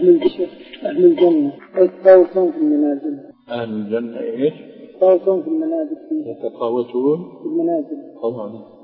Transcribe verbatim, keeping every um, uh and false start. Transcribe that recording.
أهل الشيخ أهل الجنة يتفاوتون في المنازل. أهل الجنة إيش؟ يتفاوتون في المنازل. يتفاوتون في المنازل طبعا.